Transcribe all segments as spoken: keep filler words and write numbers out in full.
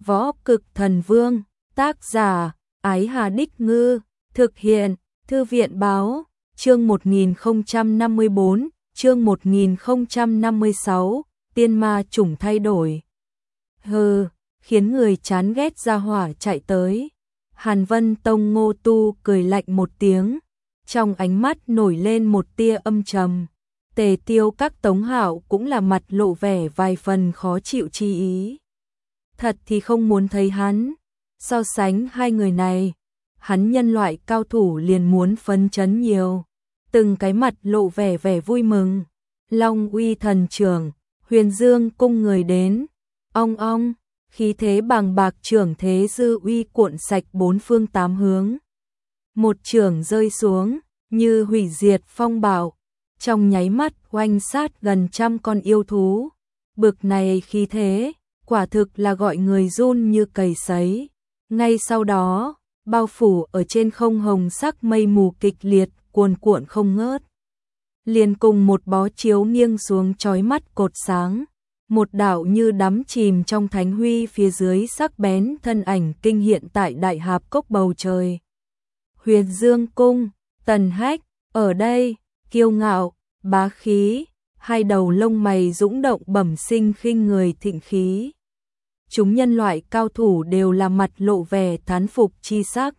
Võ Cực Thần Vương, tác giả, Ái Hà Đích Ngư, thực hiện, Thư viện Báo, chương một nghìn không trăm năm mươi bốn, chương một nghìn không trăm năm mươi sáu, tiên ma chủng thay đổi. Hừ, khiến người chán ghét ra hỏa chạy tới. Hàn Vân Tông Ngô Tu cười lạnh một tiếng, trong ánh mắt nổi lên một tia âm trầm. Tề Tiêu Các Tống Hạo cũng là mặt lộ vẻ vài phần khó chịu chi ý. Thật thì không muốn thấy hắn. So sánh hai người này, hắn nhân loại cao thủ liền muốn phấn chấn nhiều. Từng cái mặt lộ vẻ vẻ vui mừng. Long Uy Thần Trưởng, Huyền Dương cung người đến. Ong ong, khí thế bàng bạc trưởng thế dư uy cuộn sạch bốn phương tám hướng. Một trưởng rơi xuống, như hủy diệt phong bạo, trong nháy mắt oanh sát gần trăm con yêu thú. Bực này khí thế, quả thực là gọi người run như cầy sấy. Ngay sau đó, bao phủ ở trên không hồng sắc mây mù kịch liệt, cuồn cuộn không ngớt. Liền cùng một bó chiếu nghiêng xuống chói mắt cột sáng, một đạo như đắm chìm trong thánh huy phía dưới sắc bén thân ảnh kinh hiện tại đại hạp cốc bầu trời. Huyền Dương cung, Tần Hách, ở đây, kiêu ngạo, bá khí, hai đầu lông mày dũng động bẩm sinh khinh người thịnh khí. Chúng nhân loại cao thủ đều là mặt lộ vẻ thán phục chi sắc.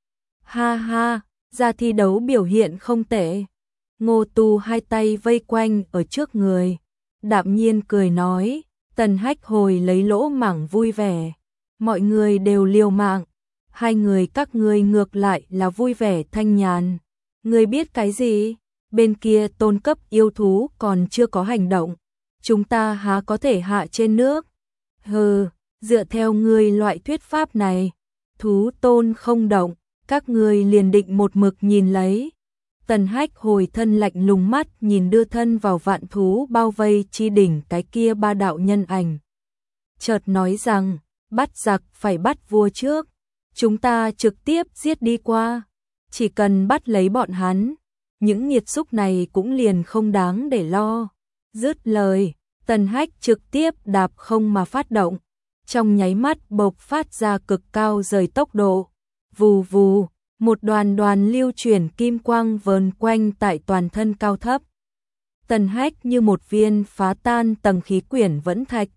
Ha ha, ra thi đấu biểu hiện không tệ. Ngô Tu hai tay vây quanh ở trước người, đạm nhiên cười nói. Tần Hách hồi lấy lỗ mảng vui vẻ. Mọi người đều liều mạng, hai người các ngươi ngược lại là vui vẻ thanh nhàn. Ngươi biết cái gì? Bên kia tôn cấp yêu thú còn chưa có hành động, chúng ta há có thể hạ trên nước? Hừ, dựa theo ngươi loại thuyết pháp này, thú tôn không động, các ngươi liền định một mực nhìn lấy. Tần Hách hồi thân lạnh lùng mắt nhìn đưa thân vào vạn thú bao vây chi đỉnh cái kia ba đạo nhân ảnh. Chợt nói rằng, bắt giặc phải bắt vua trước, chúng ta trực tiếp giết đi qua, chỉ cần bắt lấy bọn hắn, những nghiệt xúc này cũng liền không đáng để lo. Dứt lời, Tần Hách trực tiếp đạp không mà phát động, trong nháy mắt bộc phát ra cực cao rời tốc độ. Vù vù, một đoàn đoàn lưu chuyển kim quang vờn quanh tại toàn thân cao thấp. Tần Hách như một viên phá tan tầng khí quyển vẫn thạch,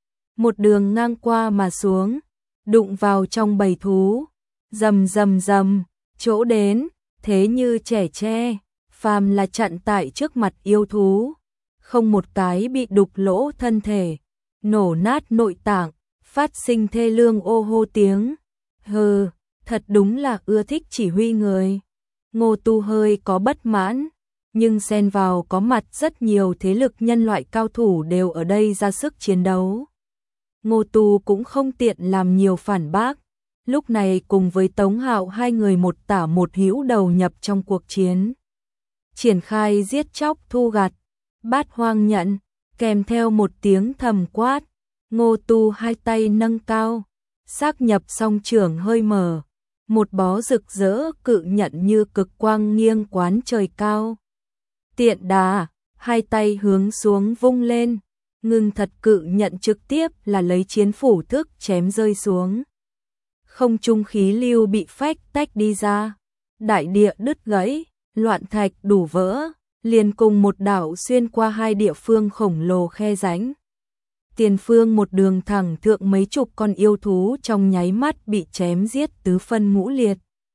một đường ngang qua mà xuống, đụng vào trong bầy thú, rầm rầm rầm, chỗ đến, thế như trẻ tre, phàm là chặn tại trước mặt yêu thú, không một cái bị đục lỗ thân thể, nổ nát nội tạng, phát sinh thê lương ô hô tiếng. Hừ, thật đúng là ưa thích chỉ huy người. Ngô Tu hơi có bất mãn, nhưng xen vào có mặt rất nhiều thế lực nhân loại cao thủ đều ở đây ra sức chiến đấu. Ngô Tu cũng không tiện làm nhiều phản bác, lúc này cùng với Tống Hạo hai người một tả một hữu đầu nhập trong cuộc chiến. Triển khai giết chóc thu gặt, bát hoang nhận, kèm theo một tiếng thầm quát, Ngô Tu hai tay nâng cao, xác nhập song trưởng hơi mở, một bó rực rỡ cự nhận như cực quang nghiêng quán trời cao. Tiện đà, hai tay hướng xuống vung lên, ngưng thật cự nhận trực tiếp là lấy chiến phủ thức chém rơi xuống. Không trung khí lưu bị phách tách đi ra, đại địa đứt gãy, loạn thạch đủ vỡ, liền cùng một đảo xuyên qua hai địa phương khổng lồ khe rãnh. Tiền phương một đường thẳng thượng mấy chục con yêu thú trong nháy mắt bị chém giết tứ phân ngũ liệt.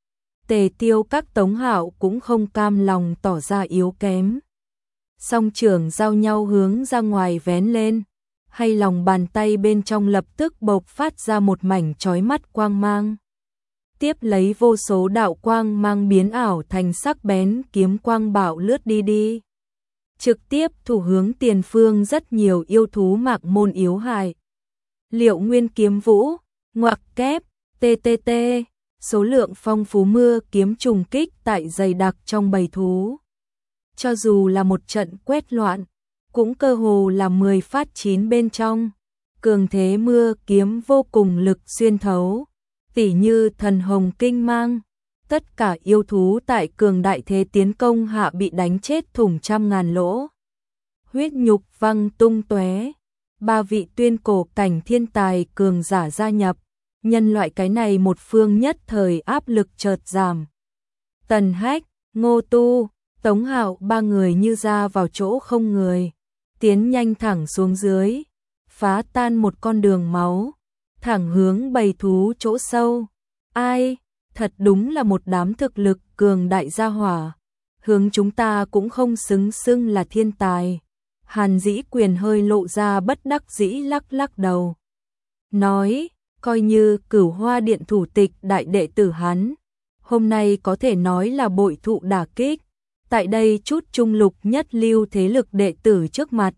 Tề Tiêu Các Tống Hạo cũng không cam lòng tỏ ra yếu kém. Song trưởng giao nhau hướng ra ngoài vén lên, hay lòng bàn tay bên trong lập tức bộc phát ra một mảnh chói mắt quang mang. Tiếp lấy vô số đạo quang mang biến ảo thành sắc bén kiếm quang bạo lướt đi đi. Trực tiếp thủ hướng tiền phương rất nhiều yêu thú mạc môn yếu hại. Liệu nguyên kiếm vũ, ngoặc kép, tê tê tê, số lượng phong phú mưa kiếm trùng kích tại dày đặc trong bầy thú. Cho dù là một trận quét loạn, cũng cơ hồ là mười phát chín bên trong. Cường thế mưa kiếm vô cùng lực xuyên thấu, tỉ như thần hồng kinh mang. Tất cả yêu thú tại cường đại thế tiến công hạ bị đánh chết thủng trăm ngàn lỗ. Huyết nhục văng tung tóe. Ba vị tuyên cổ cảnh thiên tài cường giả gia nhập, nhân loại cái này một phương nhất thời áp lực chợt giảm. Tần Hách, Ngô Tu, Tống Hạo ba người như ra vào chỗ không người, tiến nhanh thẳng xuống dưới, phá tan một con đường máu, thẳng hướng bầy thú chỗ sâu. Ai, thật đúng là một đám thực lực cường đại gia hỏa, hướng chúng ta cũng không xứng xưng là thiên tài. Hàn Dĩ Quyền hơi lộ ra bất đắc dĩ lắc lắc đầu. Nói, coi như Cửu Hoa Điện thủ tịch đại đệ tử hắn, hôm nay có thể nói là bội thụ đả kích. Tại đây chút trung lục nhất lưu thế lực đệ tử trước mặt,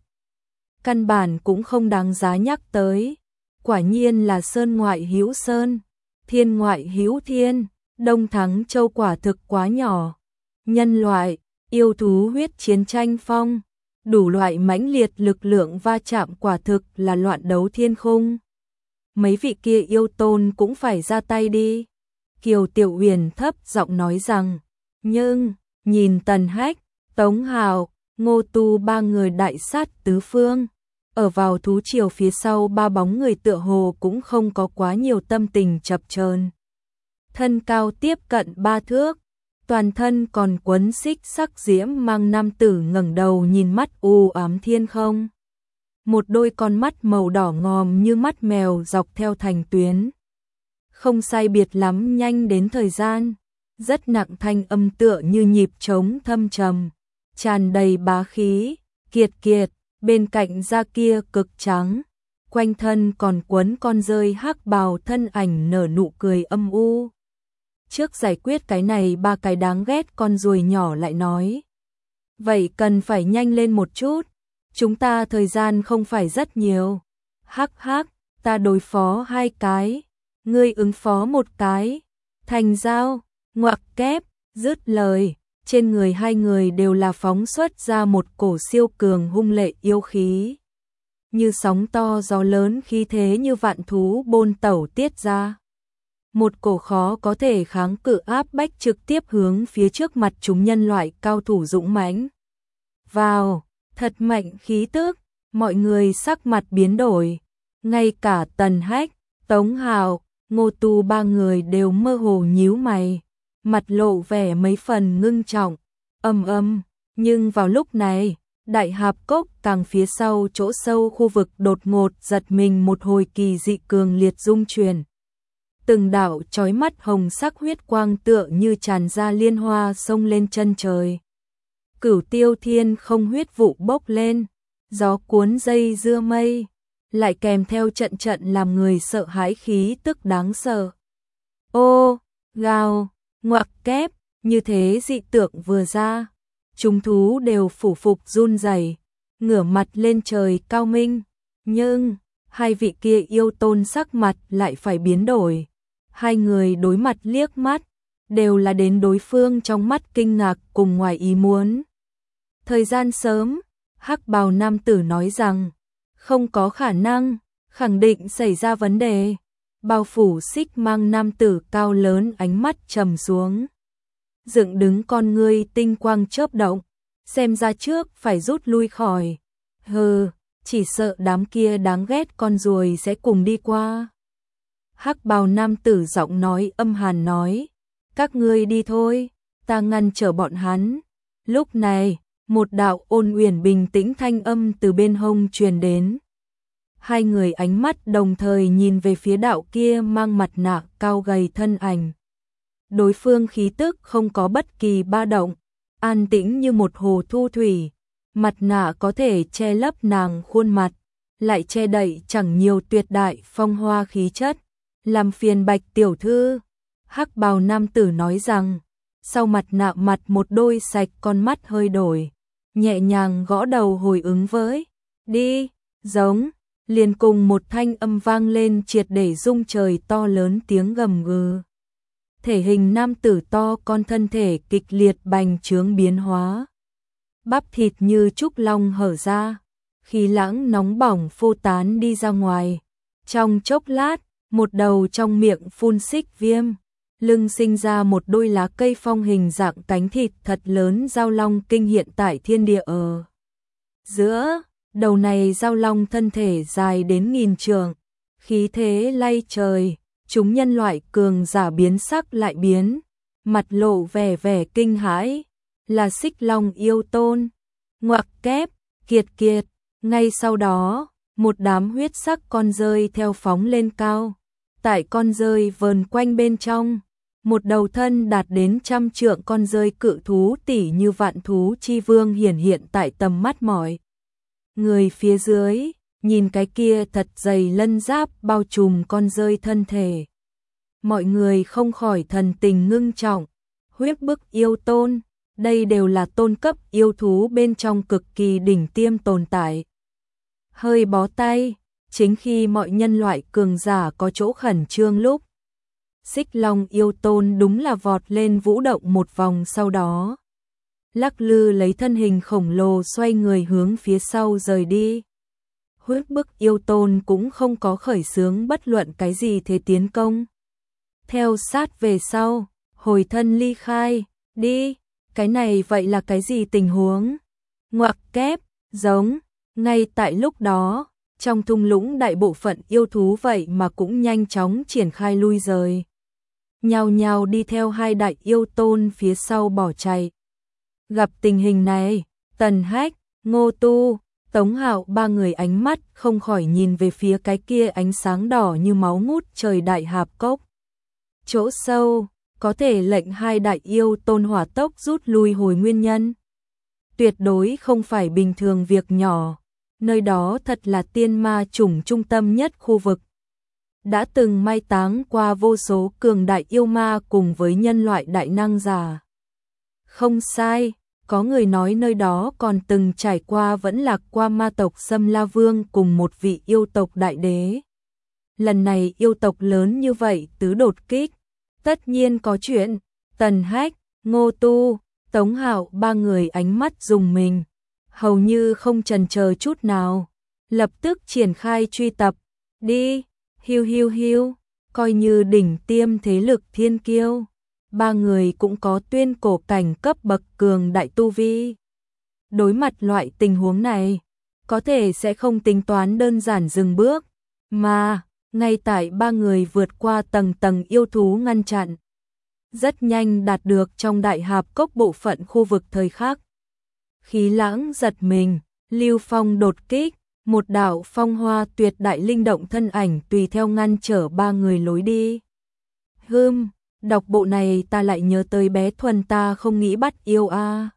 căn bản cũng không đáng giá nhắc tới. Quả nhiên là sơn ngoại hữu sơn, thiên ngoại hữu thiên, Đông Thắng Châu quả thực quá nhỏ. Nhân loại, yêu thú huyết chiến tranh phong, đủ loại mãnh liệt lực lượng va chạm quả thực là loạn đấu thiên khung. Mấy vị kia yêu tôn cũng phải ra tay đi. Kiều Tiểu Huyền thấp giọng nói rằng, nhưng, nhìn Tần Hách, Tống Hạo, Ngô Tu ba người đại sát tứ phương, ở vào thú triều phía sau ba bóng người tựa hồ cũng không có quá nhiều tâm tình chập chờn. Thân cao tiếp cận ba thước, toàn thân còn quấn xích sắc diễm mang nam tử ngẩng đầu nhìn mắt u ám thiên không. Một đôi con mắt màu đỏ ngòm như mắt mèo dọc theo thành tuyến. Không sai biệt lắm nhanh đến thời gian, rất nặng thanh âm tựa như nhịp trống thâm trầm, tràn đầy bá khí, kiệt kiệt, bên cạnh da kia cực trắng, quanh thân còn quấn con rơi hắc bào thân ảnh nở nụ cười âm u. Trước giải quyết cái này ba cái đáng ghét con ruồi nhỏ lại nói. Vậy cần phải nhanh lên một chút, chúng ta thời gian không phải rất nhiều. Hắc hắc, ta đối phó hai cái, ngươi ứng phó một cái. Thành giao, ngoặc kép, dứt lời, trên người hai người đều là phóng xuất ra một cổ siêu cường hung lệ yêu khí. Như sóng to gió lớn khí thế như vạn thú bôn tẩu tiết ra. Một cổ khó có thể kháng cự áp bách trực tiếp hướng phía trước mặt chúng nhân loại cao thủ dũng mãnh. Vào, thật mạnh khí tức, mọi người sắc mặt biến đổi, ngay cả Tần Hách, Tống Hạo, Ngô Tu ba người đều mơ hồ nhíu mày, mặt lộ vẻ mấy phần ngưng trọng, âm âm, nhưng vào lúc này, đại hạp cốc càng phía sau chỗ sâu khu vực đột ngột giật mình một hồi kỳ dị cường liệt rung chuyển. Từng đạo chói mắt hồng sắc huyết quang tựa như tràn ra liên hoa xông lên chân trời. Cửu Tiêu Thiên không huyết vụ bốc lên, gió cuốn dây dưa mây, lại kèm theo trận trận làm người sợ hãi khí tức đáng sợ. Ô, gào, ngoặc kép, như thế dị tượng vừa ra, chúng thú đều phủ phục run rẩy, ngửa mặt lên trời cao minh, nhưng hai vị kia yêu tôn sắc mặt lại phải biến đổi. Hai người đối mặt liếc mắt, đều là đến đối phương trong mắt kinh ngạc cùng ngoài ý muốn. Thời gian sớm, hắc bào nam tử nói rằng, không có khả năng, khẳng định xảy ra vấn đề. Bao phủ xích mang nam tử cao lớn ánh mắt trầm xuống. Dựng đứng con ngươi tinh quang chớp động, xem ra trước phải rút lui khỏi. Hừ, chỉ sợ đám kia đáng ghét con ruồi sẽ cùng đi qua. Hắc bào nam tử giọng nói âm hàn nói, các ngươi đi thôi, ta ngăn trở bọn hắn. Lúc này, một đạo ôn uyển bình tĩnh thanh âm từ bên hông truyền đến. Hai người ánh mắt đồng thời nhìn về phía đạo kia mang mặt nạ cao gầy thân ảnh. Đối phương khí tức không có bất kỳ ba động, an tĩnh như một hồ thu thủy. Mặt nạ có thể che lấp nàng khuôn mặt, lại che đậy chẳng nhiều tuyệt đại phong hoa khí chất. Làm phiền Bạch tiểu thư, hắc bào nam tử nói rằng, sau mặt nạ mặt một đôi sạch con mắt hơi đổi, nhẹ nhàng gõ đầu hồi ứng với, đi, giống, liền cùng một thanh âm vang lên triệt để rung trời to lớn tiếng gầm gừ. Thể hình nam tử to con thân thể kịch liệt bành trướng biến hóa. Bắp thịt như trúc long hở ra, khí lãng nóng bỏng phô tán đi ra ngoài. Trong chốc lát, một đầu trong miệng phun xích viêm, lưng sinh ra một đôi lá cây phong hình dạng cánh thịt thật lớn giao long kinh hiện tại thiên địa ở giữa. Đầu này giao long thân thể dài đến nghìn trượng, khí thế lay trời, chúng nhân loại cường giả biến sắc lại biến, mặt lộ vẻ vẻ kinh hãi, là Xích Long yêu tôn. Ngoặc kép, kiệt kiệt, ngay sau đó, một đám huyết sắc con rơi theo phóng lên cao. Tại con rơi vờn quanh bên trong, một đầu thân đạt đến trăm trượng con rơi cự thú tỷ như vạn thú chi vương hiển hiện tại tầm mắt mọi người phía dưới, nhìn cái kia thật dày lân giáp bao trùm con rơi thân thể. Mọi người không khỏi thần tình ngưng trọng, huyết bức yêu tôn, đây đều là tôn cấp yêu thú bên trong cực kỳ đỉnh tiêm tồn tại. Hơi bó tay, chính khi mọi nhân loại cường giả có chỗ khẩn trương lúc, Xích Long yêu tôn đúng là vọt lên vũ động một vòng, sau đó lắc lư lấy thân hình khổng lồ xoay người hướng phía sau rời đi. Huyết bức yêu tôn cũng không có khởi xướng bất luận cái gì thế tiến công. Theo sát về sau, hồi thân ly khai, đi, cái này vậy là cái gì tình huống? Ngoặc kép, giống, ngay tại lúc đó, trong thung lũng đại bộ phận yêu thú vậy mà cũng nhanh chóng triển khai lui rời. Nhào nhào đi theo hai đại yêu tôn phía sau bỏ chạy. Gặp tình hình này, Tần Hách, Ngô Tu, Tống Hạo ba người ánh mắt không khỏi nhìn về phía cái kia ánh sáng đỏ như máu ngút trời đại hạp cốc. Chỗ sâu, có thể lệnh hai đại yêu tôn hỏa tốc rút lui hồi nguyên nhân. Tuyệt đối không phải bình thường việc nhỏ, nơi đó thật là tiên ma chủng trung tâm nhất khu vực. Đã từng mai táng qua vô số cường đại yêu ma cùng với nhân loại đại năng giả. Không sai, có người nói nơi đó còn từng trải qua vẫn lạc qua ma tộc Sâm La Vương cùng một vị yêu tộc đại đế. Lần này yêu tộc lớn như vậy tứ đột kích, tất nhiên có chuyện. Tần Hách, Ngô Tu, Tống Hạo ba người ánh mắt rùng mình, hầu như không chần chờ chút nào, lập tức triển khai truy tập. Đi, hiu hiu hiu, coi như đỉnh tiêm thế lực thiên kiêu, ba người cũng có tuyên cổ cảnh cấp bậc cường đại tu vi. Đối mặt loại tình huống này, có thể sẽ không tính toán đơn giản dừng bước, mà ngay tại ba người vượt qua tầng tầng yêu thú ngăn chặn, rất nhanh đạt được trong đại hạp cốc bộ phận khu vực thời khắc. Khí lãng giật mình, Lưu Phong đột kích, một đạo phong hoa tuyệt đại linh động thân ảnh tùy theo ngăn trở ba người lối đi. Hừm, đọc bộ này ta lại nhớ tới bé Thuần ta không nghĩ bắt yêu a. À.